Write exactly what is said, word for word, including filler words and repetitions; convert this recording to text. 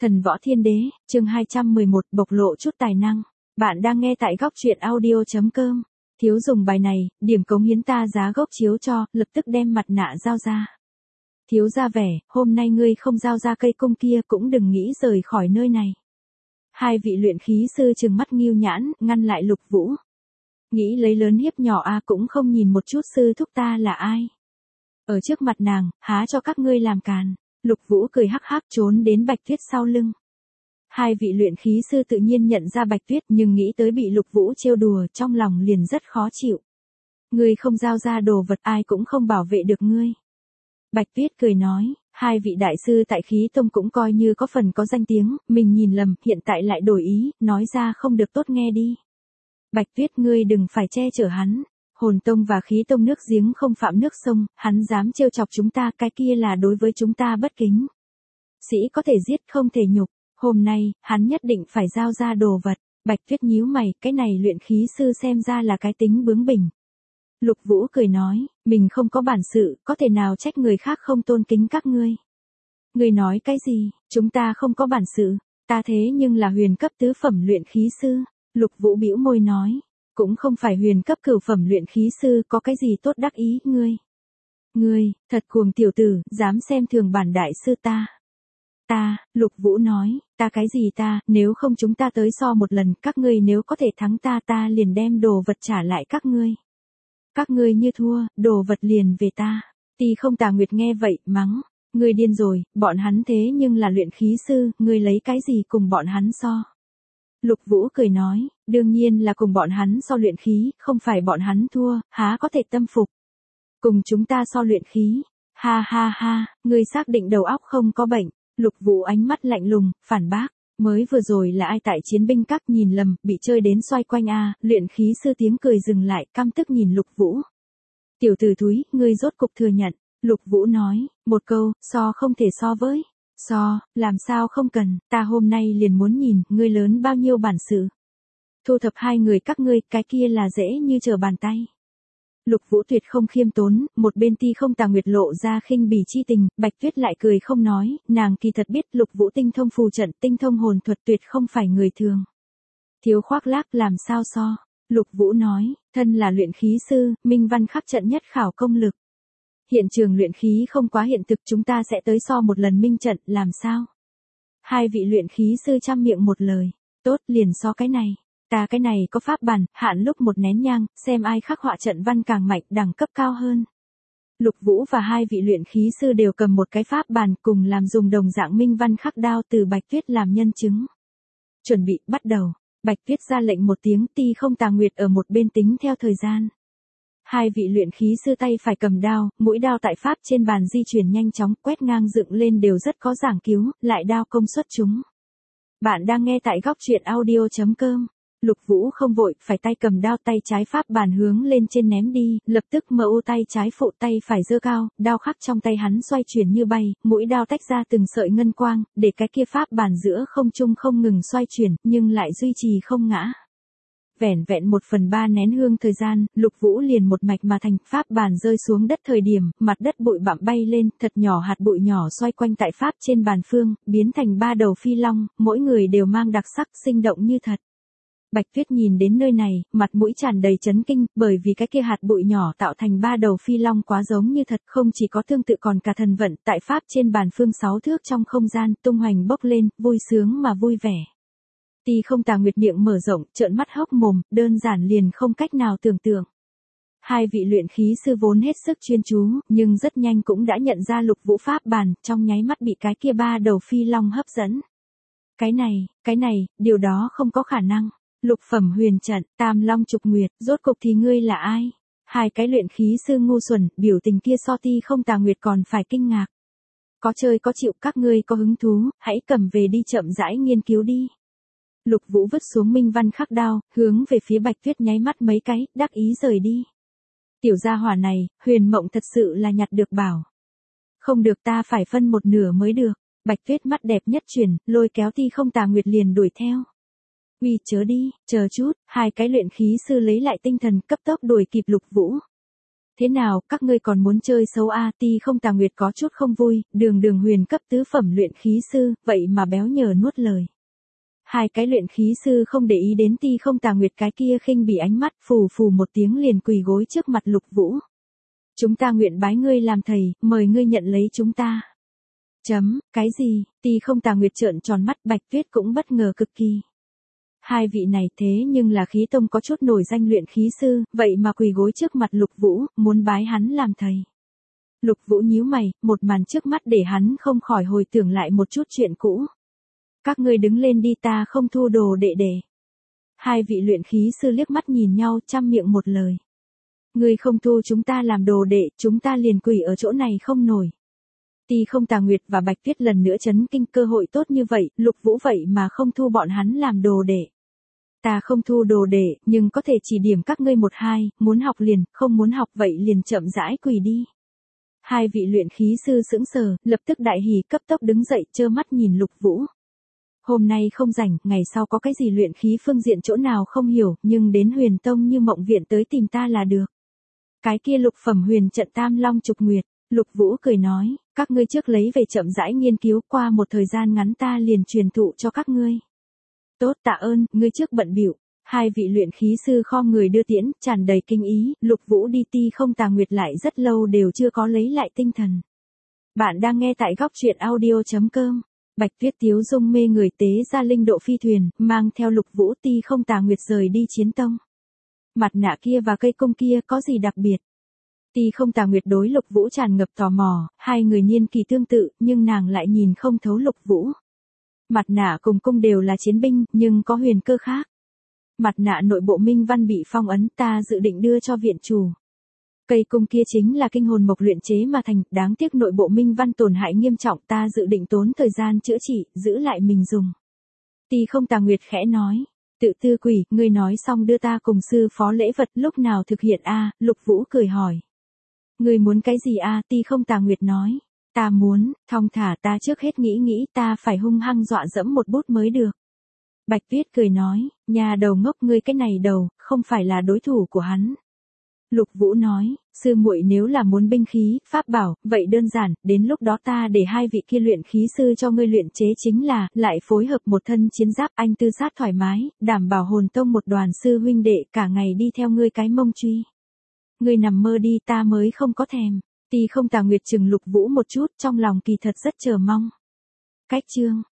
Thần võ thiên đế, chương hai trăm mười một, bộc lộ chút tài năng. Bạn đang nghe tại góc truyện audio chấm com. Thiếu dùng bài này, điểm cống hiến ta giá gốc chiếu cho, lập tức đem mặt nạ giao ra. Thiếu ra vẻ, hôm nay ngươi không giao ra cây cung kia cũng đừng nghĩ rời khỏi nơi này. Hai vị luyện khí sư trừng mắt nghiêu nhãn, ngăn lại Lục Vũ. Nghĩ lấy lớn hiếp nhỏ a cũng không nhìn một chút sư thúc ta là ai. Ở trước mặt nàng, há cho các ngươi làm càn. Lục Vũ cười hắc hắc trốn đến Bạch Tuyết sau lưng. Hai vị luyện khí sư tự nhiên nhận ra Bạch Tuyết nhưng nghĩ tới bị Lục Vũ trêu đùa trong lòng liền rất khó chịu. Ngươi không giao ra đồ vật ai cũng không bảo vệ được ngươi. Bạch Tuyết cười nói, hai vị đại sư tại khí tông cũng coi như có phần có danh tiếng, mình nhìn lầm, hiện tại lại đổi ý, nói ra không được tốt nghe đi. Bạch Tuyết ngươi đừng phải che chở hắn. Hồn tông và khí tông nước giếng không phạm nước sông, hắn dám trêu chọc chúng ta cái kia là đối với chúng ta bất kính. Sĩ có thể giết không thể nhục, hôm nay, hắn nhất định phải giao ra đồ vật. Bạch Tuyết nhíu mày, cái này luyện khí sư xem ra là cái tính bướng bỉnh. Lục Vũ cười nói, mình không có bản sự, có thể nào trách người khác không tôn kính các ngươi. Ngươi nói cái gì, chúng ta không có bản sự, ta thế nhưng là huyền cấp tứ phẩm luyện khí sư. Lục Vũ bĩu môi nói. Cũng không phải huyền cấp cửu phẩm luyện khí sư có cái gì tốt đắc ý, ngươi. Ngươi, thật cuồng tiểu tử, dám xem thường bản đại sư ta. Ta, Lục Vũ nói, ta cái gì ta, nếu không chúng ta tới so một lần, các ngươi nếu có thể thắng ta ta liền đem đồ vật trả lại các ngươi. Các ngươi như thua, đồ vật liền về ta. Ti không Tà Nguyệt nghe vậy, mắng, ngươi điên rồi, bọn hắn thế nhưng là luyện khí sư, ngươi lấy cái gì cùng bọn hắn so. Lục Vũ cười nói, đương nhiên là cùng bọn hắn so luyện khí, không phải bọn hắn thua, há có thể tâm phục. Cùng chúng ta so luyện khí, ha ha ha, ngươi xác định đầu óc không có bệnh. Lục Vũ ánh mắt lạnh lùng, phản bác, mới vừa rồi là ai tại chiến binh các nhìn lầm, bị chơi đến xoay quanh a. Luyện khí sư tiếng cười dừng lại, căm tức nhìn Lục Vũ. Tiểu tử thúi, ngươi rốt cục thừa nhận. Lục Vũ nói, một câu, so không thể so với. So, làm sao không cần, ta hôm nay liền muốn nhìn, ngươi lớn bao nhiêu bản sự. Thu thập hai người các ngươi, cái kia là dễ như trở bàn tay. Lục Vũ tuyệt không khiêm tốn, một bên Ti không Tà Nguyệt lộ ra khinh bỉ chi tình, Bạch Tuyết lại cười không nói, nàng kỳ thật biết Lục Vũ tinh thông phù trận, tinh thông hồn thuật tuyệt không phải người thường. Thiếu khoác lác làm sao so, Lục Vũ nói, thân là luyện khí sư, minh văn khắc trận nhất khảo công lực. Hiện trường luyện khí không quá hiện thực chúng ta sẽ tới so một lần minh trận, làm sao? Hai vị luyện khí sư chăm miệng một lời, tốt liền so cái này, ta cái này có pháp bản, hạn lúc một nén nhang, xem ai khắc họa trận văn càng mạnh, đẳng cấp cao hơn. Lục Vũ và hai vị luyện khí sư đều cầm một cái pháp bản cùng làm dùng đồng dạng minh văn khắc đao từ Bạch Tuyết làm nhân chứng. Chuẩn bị, bắt đầu, Bạch Tuyết ra lệnh một tiếng Ti không Tà Nguyệt ở một bên tính theo thời gian. Hai vị luyện khí sư tay phải cầm đao, mũi đao tại pháp trên bàn di chuyển nhanh chóng, quét ngang dựng lên đều rất có giảng cứu, lại đao công suất chúng. Bạn đang nghe tại góc truyện audio chấm com. Lục Vũ không vội, phải tay cầm đao tay trái pháp bàn hướng lên trên ném đi, lập tức mờ u tay trái phụ tay phải giơ cao, đao khắc trong tay hắn xoay chuyển như bay, mũi đao tách ra từng sợi ngân quang, để cái kia pháp bàn giữa không trung không ngừng xoay chuyển, nhưng lại duy trì không ngã. Vẻn vẹn một phần ba nén hương thời gian, Lục Vũ liền một mạch mà thành, pháp bàn rơi xuống đất thời điểm, mặt đất bụi bặm bay lên, thật nhỏ hạt bụi nhỏ xoay quanh tại pháp trên bàn phương, biến thành ba đầu phi long, mỗi người đều mang đặc sắc, sinh động như thật. Bạch Tuyết nhìn đến nơi này, mặt mũi tràn đầy chấn kinh, bởi vì cái kia hạt bụi nhỏ tạo thành ba đầu phi long quá giống như thật, không chỉ có tương tự còn cả thần vận, tại pháp trên bàn phương sáu thước trong không gian, tung hoành bốc lên, vui sướng mà vui vẻ. Ti không Tà Nguyệt miệng mở rộng, trợn mắt hốc mồm, đơn giản liền không cách nào tưởng tượng. Hai vị luyện khí sư vốn hết sức chuyên chú, nhưng rất nhanh cũng đã nhận ra Lục Vũ pháp bàn, trong nháy mắt bị cái kia ba đầu phi long hấp dẫn. Cái này, cái này, điều đó không có khả năng. Lục phẩm huyền trận, Tam Long Trục Nguyệt, rốt cục thì ngươi là ai? Hai cái luyện khí sư ngu xuẩn, biểu tình kia so Ti không Tà Nguyệt còn phải kinh ngạc. Có chơi có chịu, các ngươi có hứng thú, hãy cầm về đi chậm rãi nghiên cứu đi. Lục Vũ vứt xuống minh văn khắc đao, hướng về phía Bạch Tuyết nháy mắt mấy cái, đắc ý rời đi. Tiểu gia hỏa này, huyền mộng thật sự là nhặt được bảo. Không được ta phải phân một nửa mới được. Bạch Tuyết mắt đẹp nhất chuyển, lôi kéo Ti không Tà Nguyệt liền đuổi theo. Uy chớ đi, chờ chút, hai cái luyện khí sư lấy lại tinh thần cấp tốc đuổi kịp Lục Vũ. Thế nào, các ngươi còn muốn chơi xấu a? Ti không Tà Nguyệt có chút không vui, đường đường huyền cấp tứ phẩm luyện khí sư, vậy mà béo nhờ nuốt lời. Hai cái luyện khí sư không để ý đến Ti không Tà Nguyệt cái kia khinh bỉ ánh mắt, phù phù một tiếng liền quỳ gối trước mặt Lục Vũ. Chúng ta nguyện bái ngươi làm thầy, mời ngươi nhận lấy chúng ta. Chấm, cái gì? Ti không Tà Nguyệt trợn tròn mắt, Bạch Tuyết cũng bất ngờ cực kỳ. Hai vị này thế nhưng là khí tông có chút nổi danh luyện khí sư, vậy mà quỳ gối trước mặt Lục Vũ, muốn bái hắn làm thầy. Lục Vũ nhíu mày, một màn trước mắt để hắn không khỏi hồi tưởng lại một chút chuyện cũ. Các ngươi đứng lên đi, ta không thu đồ đệ đệ. Hai vị luyện khí sư liếc mắt nhìn nhau, trăm miệng một lời. Ngươi không thu chúng ta làm đồ đệ, chúng ta liền quỳ ở chỗ này không nổi. Ti không Tà Nguyệt và Bạch Tuyết lần nữa chấn kinh, cơ hội tốt như vậy, Lục Vũ vậy mà không thu bọn hắn làm đồ đệ. Ta không thu đồ đệ, nhưng có thể chỉ điểm các ngươi một hai, muốn học liền, không muốn học vậy liền chậm rãi quỳ đi. Hai vị luyện khí sư sững sờ, lập tức đại hỉ cấp tốc đứng dậy, trơ mắt nhìn Lục Vũ. Hôm nay không rảnh, ngày sau có cái gì luyện khí phương diện chỗ nào không hiểu, nhưng đến Huyền Tông như Mộng Viện tới tìm ta là được. Cái kia lục phẩm huyền trận Tam Long Trục Nguyệt, Lục Vũ cười nói, các ngươi trước lấy về chậm rãi nghiên cứu, qua một thời gian ngắn ta liền truyền thụ cho các ngươi. Tốt, tạ ơn, ngươi trước bận bịu. Hai vị luyện khí sư khom người đưa tiễn, tràn đầy kinh ý, Lục Vũ đi. Ti không Tà Nguyệt lại rất lâu đều chưa có lấy lại tinh thần. Bạn đang nghe tại góc truyện audio chấm com. Bạch Tuyết Tiếu Dung mê người tế ra linh độ phi thuyền, mang theo Lục Vũ. Ti không Tà Nguyệt rời đi chiến tông. Mặt nạ kia và cây cung kia có gì đặc biệt? Ti không Tà Nguyệt đối Lục Vũ tràn ngập tò mò, hai người niên kỳ tương tự, nhưng nàng lại nhìn không thấu Lục Vũ. Mặt nạ cùng cung đều là chiến binh, nhưng có huyền cơ khác. Mặt nạ nội bộ minh văn bị phong ấn, ta dự định đưa cho viện chủ. Cây cung kia chính là kinh hồn mộc luyện chế mà thành, đáng tiếc nội bộ minh văn tổn hại nghiêm trọng, ta dự định tốn thời gian chữa trị, giữ lại mình dùng. Ti không Tà Nguyệt khẽ nói, tự tư quỷ, ngươi nói xong đưa ta cùng sư phó lễ vật, lúc nào thực hiện a? Lục Vũ cười hỏi. Ngươi muốn cái gì a? Ti không Tà Nguyệt nói, ta muốn, thong thả, ta trước hết nghĩ nghĩ, ta phải hung hăng dọa dẫm một bút mới được. Bạch Tuyết cười nói, nhà đầu ngốc, ngươi cái này đầu, không phải là đối thủ của hắn. Lục Vũ nói, sư muội nếu là muốn binh khí, pháp bảo, vậy đơn giản, đến lúc đó ta để hai vị kia luyện khí sư cho ngươi luyện chế chính là, lại phối hợp một thân chiến giáp, anh tư sát thoải mái, đảm bảo hồn tông một đoàn sư huynh đệ cả ngày đi theo ngươi cái mông truy. Ngươi nằm mơ đi, ta mới không có thèm. Ti không Tà Nguyệt chừng Lục Vũ một chút, trong lòng kỳ thật rất chờ mong. Cách chương